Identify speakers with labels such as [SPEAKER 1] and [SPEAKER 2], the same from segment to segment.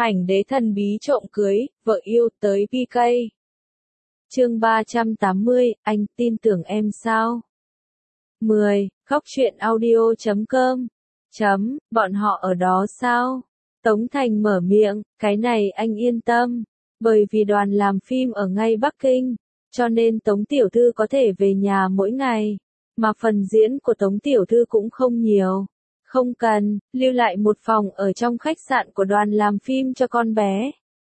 [SPEAKER 1] Ảnh đế thần bí trộm cưới, vợ yêu tới PK. Chương 380, anh tin tưởng em sao? 10. Khóc chuyện audio.com. Bọn họ ở đó sao? Tống Thành mở miệng, cái này anh yên tâm. Bởi vì đoàn làm phim ở ngay Bắc Kinh, cho nên Tống Tiểu Thư có thể về nhà mỗi ngày. Mà phần diễn của Tống Tiểu Thư cũng không nhiều. Không cần, lưu lại một phòng ở trong khách sạn của đoàn làm phim cho con bé.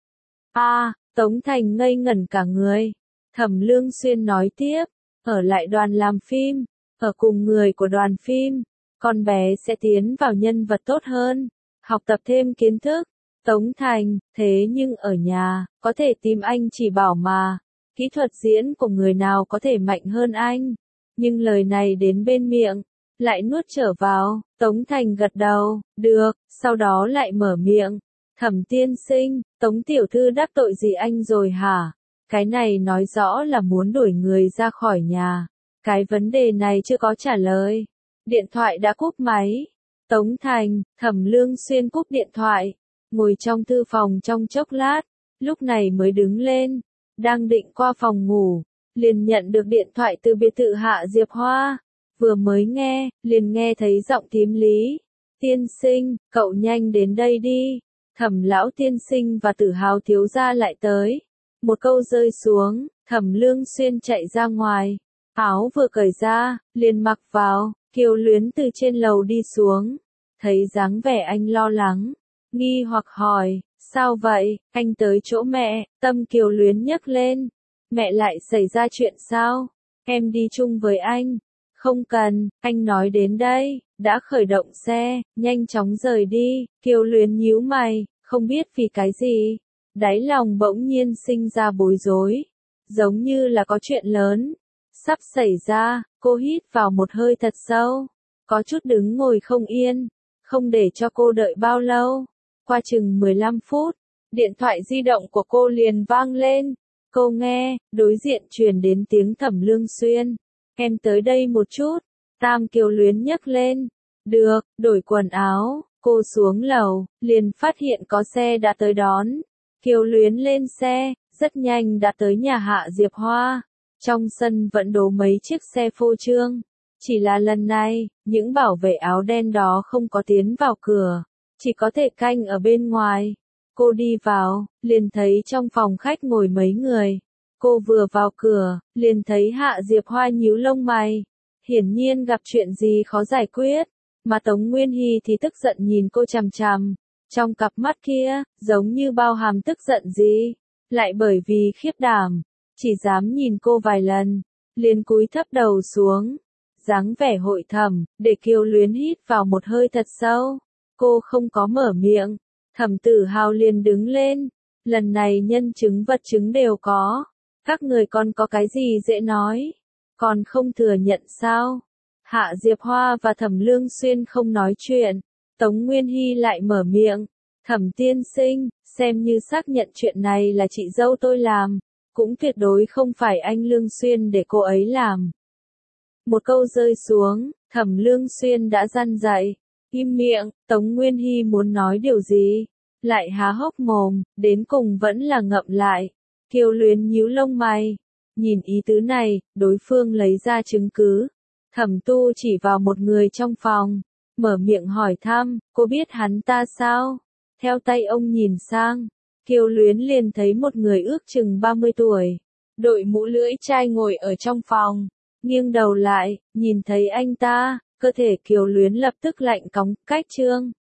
[SPEAKER 1] Tống Thành ngây ngẩn cả người. Thẩm Lương Xuyên nói tiếp, ở lại đoàn làm phim, ở cùng người của đoàn phim, con bé sẽ tiến vào nhân vật tốt hơn, học tập thêm kiến thức. Tống Thành, thế nhưng ở nhà, có thể tìm anh chỉ bảo mà, kỹ thuật diễn của người nào có thể mạnh hơn anh. Nhưng lời này đến bên miệng, lại nuốt trở vào. Tống Thành gật đầu, được, sau đó lại mở miệng. Thẩm tiên sinh, Tống Tiểu Thư đắc tội gì anh rồi hả? Cái này nói rõ là muốn đuổi người ra khỏi nhà. Cái vấn đề này chưa có trả lời. Điện thoại đã cúp máy. Tống Thành, Thẩm Lương Xuyên cúp điện thoại. Ngồi trong thư phòng trong chốc lát. Lúc này mới đứng lên. Đang định qua phòng ngủ. Liền nhận được điện thoại từ biệt thự Hạ Diệp Hoa. Vừa mới nghe, liền nghe thấy giọng thím Lý. Tiên sinh, cậu nhanh đến đây đi. Thẩm lão tiên sinh và Tử Hào thiếu gia lại tới. Một câu rơi xuống, Thẩm Lương Xuyên chạy ra ngoài. Áo vừa cởi ra, liền mặc vào. Kiều Luyến từ trên lầu đi xuống. Thấy dáng vẻ anh lo lắng. Nghi hoặc hỏi, sao vậy, anh tới chỗ mẹ. Tâm Kiều Luyến nhấc lên. Mẹ lại xảy ra chuyện sao? Em đi chung với anh. Không cần, anh nói đến đây, đã khởi động xe, nhanh chóng rời đi. Kiều Luyến nhíu mày, không biết vì cái gì. Đáy lòng bỗng nhiên sinh ra bối rối. Giống như là có chuyện lớn. Sắp xảy ra, cô hít vào một hơi thật sâu. Có chút đứng ngồi không yên. Không để cho cô đợi bao lâu. Qua chừng 15 phút, điện thoại di động của cô liền vang lên. Cô nghe, đối diện truyền đến tiếng Thẩm Lương Xuyên. Em tới đây một chút. Tam Kiều Luyến nhấc lên. Được, đổi quần áo. Cô xuống lầu, liền phát hiện có xe đã tới đón. Kiều Luyến lên xe, rất nhanh đã tới nhà Hạ Diệp Hoa. Trong sân vẫn đổ mấy chiếc xe phô trương. Chỉ là lần này, những bảo vệ áo đen đó không có tiến vào cửa. Chỉ có thể canh ở bên ngoài. Cô đi vào, liền thấy trong phòng khách ngồi mấy người. Cô vừa vào cửa, liền thấy Hạ Diệp Hoa nhíu lông mày. Hiển nhiên gặp chuyện gì khó giải quyết. Mà Tống Nguyên Hy thì tức giận nhìn cô chằm chằm. Trong cặp mắt kia, giống như bao hàm tức giận gì. Lại bởi vì khiếp đảm, chỉ dám nhìn cô vài lần. Liền cúi thấp đầu xuống. Dáng vẻ hội thẩm, để Kiều Luyến hít vào một hơi thật sâu. Cô không có mở miệng. Thẩm Tử Hào liền đứng lên. Lần này nhân chứng vật chứng đều có. Các người còn có cái gì dễ nói? Còn không thừa nhận sao? Hạ Diệp Hoa và Thẩm Lương Xuyên không nói chuyện. Tống Nguyên Hy lại mở miệng. Thẩm tiên sinh, xem như xác nhận chuyện này là chị dâu tôi làm. Cũng tuyệt đối không phải anh Lương Xuyên để cô ấy làm. Một câu rơi xuống, Thẩm Lương Xuyên đã răn dậy. Im miệng, Tống Nguyên Hy muốn nói điều gì? Lại há hốc mồm, đến cùng vẫn là ngậm lại. Kiều Luyến nhíu lông mày. Nhìn ý tứ này, đối phương lấy ra chứng cứ. Thẩm Tu chỉ vào một người trong phòng. Mở miệng hỏi thăm, cô biết hắn ta sao? Theo tay ông nhìn sang. Kiều Luyến liền thấy một người ước chừng 30 tuổi. Đội mũ lưỡi chai ngồi ở trong phòng. Nghiêng đầu lại, nhìn thấy anh ta. Cơ thể Kiều Luyến lập tức lạnh cóng, cách trương.